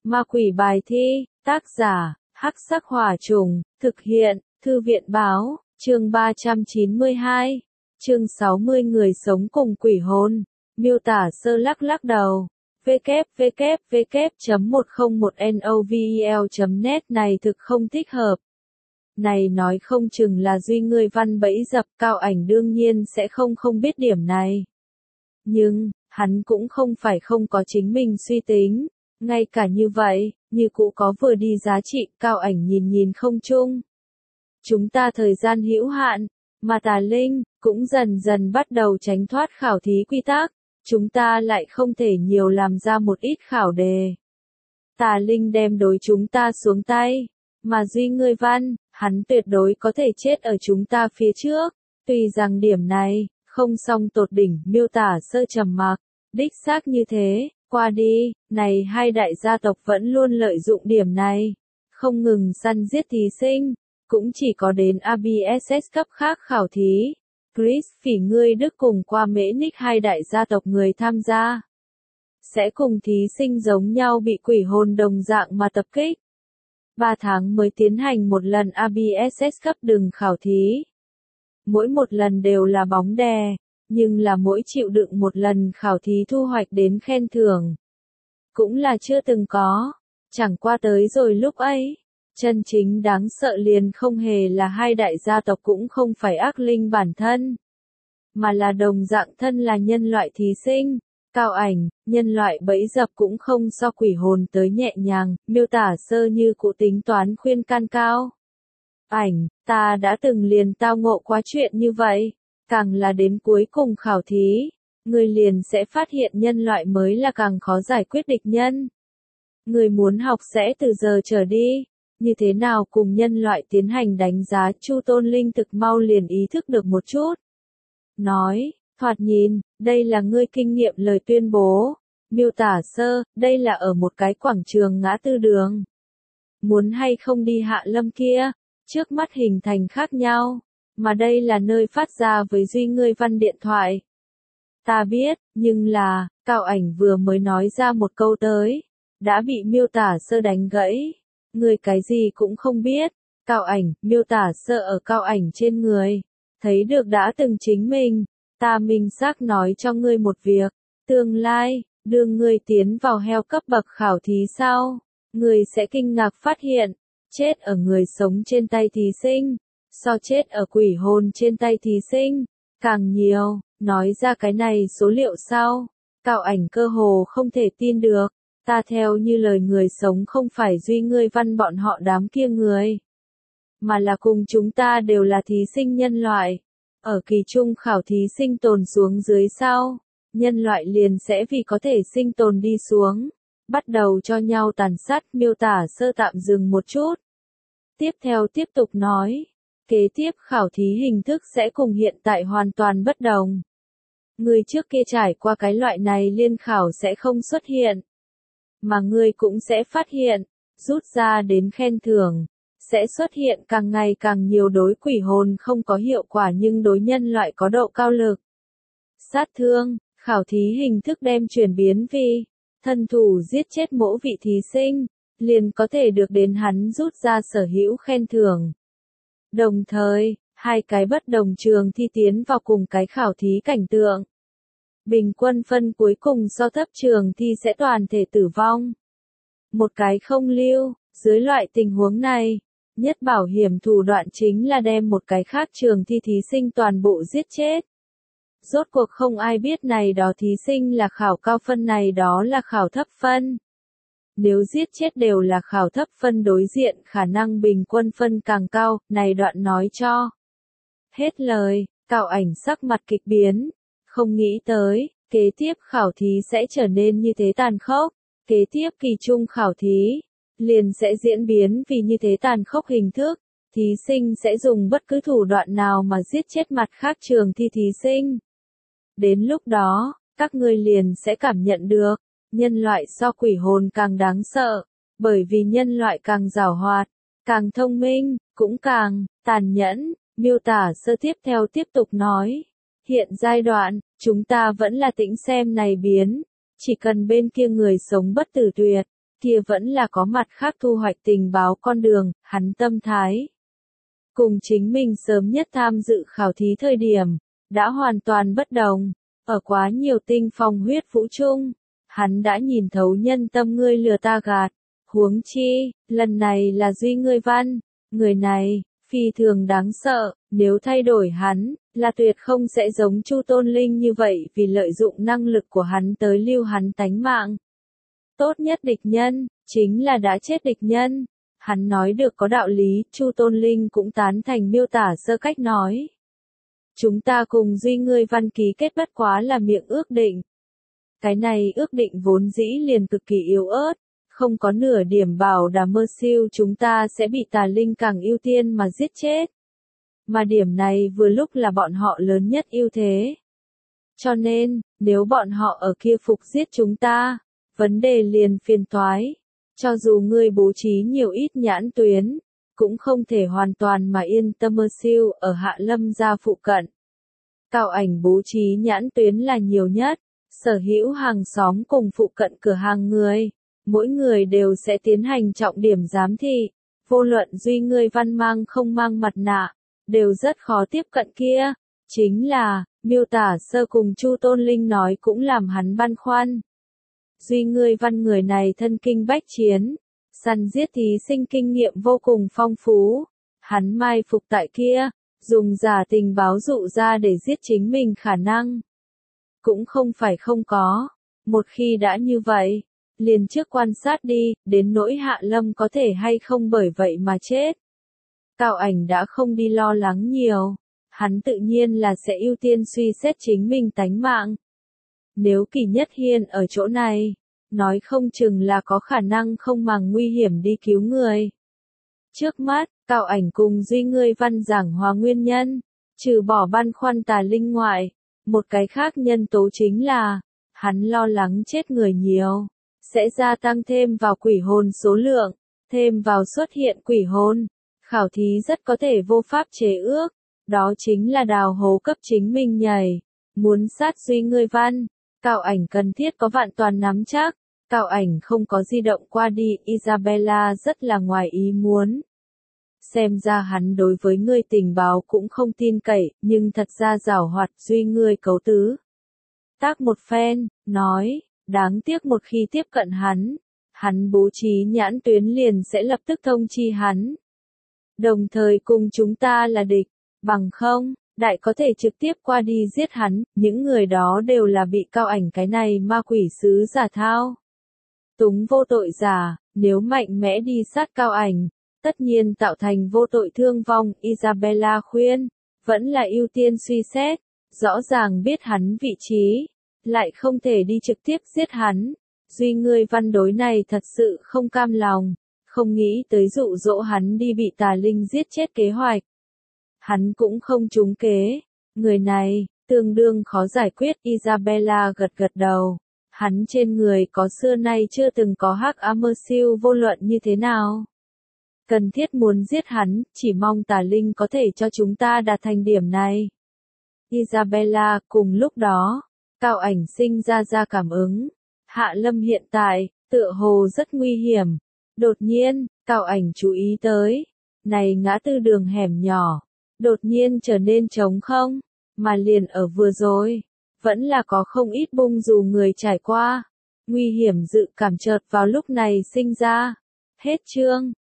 Ma quỷ bài thi, tác giả, Hắc Sắc Hỏa Trùng, thực hiện, Thư viện Báo, chương 392, chương 60 người sống cùng quỷ hồn, miêu tả sơ lắc đầu. www.101novel.net này thực không thích hợp. Này nói không chừng là Duy ngươi văn bẫy dập, Cao Ảnh đương nhiên sẽ không biết điểm này. Nhưng, hắn cũng không phải không có chính mình suy tính, ngay cả như vậy, như cũ có vừa đi giá trị, Cao Ảnh nhìn không chung. Chúng ta thời gian hữu hạn, mà tà linh, cũng dần dần bắt đầu tránh thoát khảo thí quy tắc, chúng ta lại không thể nhiều làm ra một ít khảo đề. Tà linh đem đối chúng ta xuống tay, mà Duy ngươi văn, hắn tuyệt đối có thể chết ở chúng ta phía trước, tuy rằng điểm này, không song tột đỉnh, miêu tả sơ trầm mặc, đích xác như thế, qua đi, này hai đại gia tộc vẫn luôn lợi dụng điểm này, không ngừng săn giết thí sinh, cũng chỉ có đến ABSS cấp khác khảo thí. Chris Phỉ ngươi Đức cùng qua Mễ Nick hai đại gia tộc người tham gia, sẽ cùng thí sinh giống nhau bị quỷ hồn đồng dạng mà tập kích. 3 tháng mới tiến hành một lần ABSS cấp đường khảo thí. Mỗi một lần đều là bóng đè, nhưng là mỗi chịu đựng một lần khảo thí thu hoạch đến khen thưởng. Cũng là chưa từng có, chẳng qua tới rồi lúc ấy. Chân chính đáng sợ liền không hề là hai đại gia tộc cũng không phải ác linh bản thân, mà là đồng dạng thân là nhân loại thí sinh. Cao Ảnh, nhân loại bẫy dập cũng không so quỷ hồn tới nhẹ nhàng, miêu tả sơ như cụ tính toán khuyên can Cao Ảnh, ta đã từng liền tao ngộ quá chuyện như vậy, càng là đến cuối cùng khảo thí, người liền sẽ phát hiện nhân loại mới là càng khó giải quyết địch nhân. Người muốn học sẽ từ giờ trở đi. Như thế nào cùng nhân loại tiến hành đánh giá, Chu Tôn Linh thực mau liền ý thức được một chút. Nói, thoạt nhìn, đây là ngươi kinh nghiệm lời tuyên bố. Miêu tả sơ, đây là ở một cái quảng trường ngã tư đường. Muốn hay không đi Hạ Lâm kia, trước mắt hình thành khác nhau, mà đây là nơi phát ra với Duy ngươi văn điện thoại. Ta biết, nhưng là, Cao Ảnh vừa mới nói ra một câu tới, đã bị miêu tả sơ đánh gãy. Người cái gì cũng không biết, Cao Ảnh, miêu tả sơ ở Cao Ảnh trên người, thấy được đã từng chính mình, ta minh xác nói cho ngươi một việc, tương lai, đưa ngươi tiến vào heo cấp bậc khảo thí sau, ngươi sẽ kinh ngạc phát hiện, chết ở người sống trên tay thí sinh, so chết ở quỷ hồn trên tay thí sinh, càng nhiều, nói ra cái này số liệu sau, Cao Ảnh cơ hồ không thể tin được. Ta theo như lời người sống không phải Duy ngươi văn bọn họ đám kia người, mà là cùng chúng ta đều là thí sinh nhân loại. Ở kỳ trung khảo thí sinh tồn xuống dưới sau, nhân loại liền sẽ vì có thể sinh tồn đi xuống, bắt đầu cho nhau tàn sát. Miêu tả sơ tạm dừng một chút. Tiếp theo tiếp tục nói, kế tiếp khảo thí hình thức sẽ cùng hiện tại hoàn toàn bất đồng. Người trước kia trải qua cái loại này liên khảo sẽ không xuất hiện. Mà ngươi cũng sẽ phát hiện, rút ra đến khen thưởng, sẽ xuất hiện càng ngày càng nhiều đối quỷ hồn không có hiệu quả nhưng đối nhân loại có độ cao lực. Sát thương, khảo thí hình thức đem chuyển biến vì, thân thủ giết chết mỗi vị thí sinh, liền có thể được đến hắn rút ra sở hữu khen thưởng. Đồng thời, hai cái bất đồng trường thi tiến vào cùng cái khảo thí cảnh tượng. Bình quân phân cuối cùng so thấp trường thi sẽ toàn thể tử vong. Một cái không lưu, dưới loại tình huống này, nhất bảo hiểm thủ đoạn chính là đem một cái khác trường thi thí sinh toàn bộ giết chết. Rốt cuộc không ai biết này đó thí sinh là khảo cao phân này đó là khảo thấp phân. Nếu giết chết đều là khảo thấp phân đối diện khả năng bình quân phân càng cao, này đoạn nói cho. Hết lời, Cao Ảnh sắc mặt kịch biến. Không nghĩ tới, kế tiếp khảo thí sẽ trở nên như thế tàn khốc, kế tiếp kỳ trung khảo thí, liền sẽ diễn biến vì như thế tàn khốc hình thức, thí sinh sẽ dùng bất cứ thủ đoạn nào mà giết chết mặt khác trường thi thí sinh. Đến lúc đó, các ngươi liền sẽ cảm nhận được, nhân loại so quỷ hồn càng đáng sợ, bởi vì nhân loại càng giàu hoạt, càng thông minh, cũng càng tàn nhẫn. Miêu tả sơ tiếp theo tiếp tục nói. Hiện giai đoạn, chúng ta vẫn là tĩnh xem này biến, chỉ cần bên kia người sống bất tử tuyệt, kia vẫn là có mặt khác thu hoạch tình báo con đường, hắn tâm thái. Cùng chính mình sớm nhất tham dự khảo thí thời điểm, đã hoàn toàn bất đồng, ở quá nhiều tinh phong huyết vũ chung, hắn đã nhìn thấu nhân tâm ngươi lừa ta gạt, huống chi, lần này là Duy ngươi văn, người này, phi thường đáng sợ, nếu thay đổi hắn, là tuyệt không sẽ giống Chu Tôn Linh như vậy vì lợi dụng năng lực của hắn tới lưu hắn tánh mạng. Tốt nhất địch nhân, chính là đã chết địch nhân. Hắn nói được có đạo lý, Chu Tôn Linh cũng tán thành miêu tả sơ cách nói. Chúng ta cùng Duy ngươi văn ký kết bất quá là miệng ước định. Cái này ước định vốn dĩ liền cực kỳ yếu ớt, không có nửa điểm bảo đảm mơ siêu chúng ta sẽ bị tà linh càng ưu tiên mà giết chết. Mà điểm này vừa lúc là bọn họ lớn nhất ưu thế. Cho nên, nếu bọn họ ở kia phục giết chúng ta, vấn đề liền phiền toái. Cho dù ngươi bố trí nhiều ít nhãn tuyến, cũng không thể hoàn toàn mà yên tâm mơ siêu ở Hạ Lâm gia phụ cận. Cao ảnh bố trí nhãn tuyến là nhiều nhất, sở hữu hàng xóm cùng phụ cận cửa hàng người, mỗi người đều sẽ tiến hành trọng điểm giám thị, vô luận Duy ngươi văn mang không mang mặt nạ, đều rất khó tiếp cận kia. Chính là, miêu tả sơ cùng Chu Tôn Linh nói cũng làm hắn băn khoăn. Duy ngươi văn người này thân kinh bách chiến, săn giết thí sinh kinh nghiệm vô cùng phong phú, hắn mai phục tại kia, dùng giả tình báo dụ ra để giết chính mình khả năng. Cũng không phải không có, một khi đã như vậy, liền trước quan sát đi, đến nỗi Hạ Lâm có thể hay không bởi vậy mà chết. Cao ảnh đã không đi lo lắng nhiều, hắn tự nhiên là sẽ ưu tiên suy xét chính mình tánh mạng. Nếu Kỳ Nhất Hiên ở chỗ này, nói không chừng là có khả năng không màng nguy hiểm đi cứu người. Trước mắt, Cao ảnh cùng Duy ngươi văn giảng hòa nguyên nhân, trừ bỏ băn khoăn tà linh ngoại, một cái khác nhân tố chính là, hắn lo lắng chết người nhiều, sẽ gia tăng thêm vào quỷ hồn số lượng, thêm vào xuất hiện quỷ hồn, khảo thí rất có thể vô pháp chế ước, đó chính là đào hố cấp chính mình nhảy, muốn sát Duy ngươi văn. Cao ảnh cần thiết có vạn toàn nắm chắc, Cao ảnh không có di động qua đi, Isabella rất là ngoài ý muốn. Xem ra hắn đối với ngươi tình báo cũng không tin cậy, nhưng thật ra giảo hoạt Duy ngươi cấu tứ. Tác một phen, nói, đáng tiếc một khi tiếp cận hắn bố trí nhãn tuyến liền sẽ lập tức thông chi hắn. Đồng thời cùng chúng ta là địch, bằng không, đại có thể trực tiếp qua đi giết hắn, những người đó đều là bị Cao ảnh cái này ma quỷ sứ giả thao. Túng vô tội giả, nếu mạnh mẽ đi sát Cao ảnh, tất nhiên tạo thành vô tội thương vong, Isabella khuyên, vẫn là ưu tiên suy xét, rõ ràng biết hắn vị trí, lại không thể đi trực tiếp giết hắn. Duy ngươi văn đối này thật sự không cam lòng, không nghĩ tới dụ dỗ hắn đi bị tà linh giết chết kế hoạch. Hắn cũng không trúng kế, người này, tương đương khó giải quyết, Isabella gật gật đầu. Hắn trên người có xưa nay chưa từng có hắc ám mơ siêu vô luận như thế nào. Cần thiết muốn giết hắn, chỉ mong tà linh có thể cho chúng ta đạt thành điểm này. Isabella, cùng lúc đó, Cao ảnh sinh ra cảm ứng. Hạ Lâm hiện tại, tựa hồ rất nguy hiểm. Đột nhiên, Cao ảnh chú ý tới, này ngã tư đường hẻm nhỏ, đột nhiên trở nên trống không, mà liền ở vừa rồi, vẫn là có không ít bung dù người trải qua. Nguy hiểm dự cảm chợt vào lúc này sinh ra. Hết chương.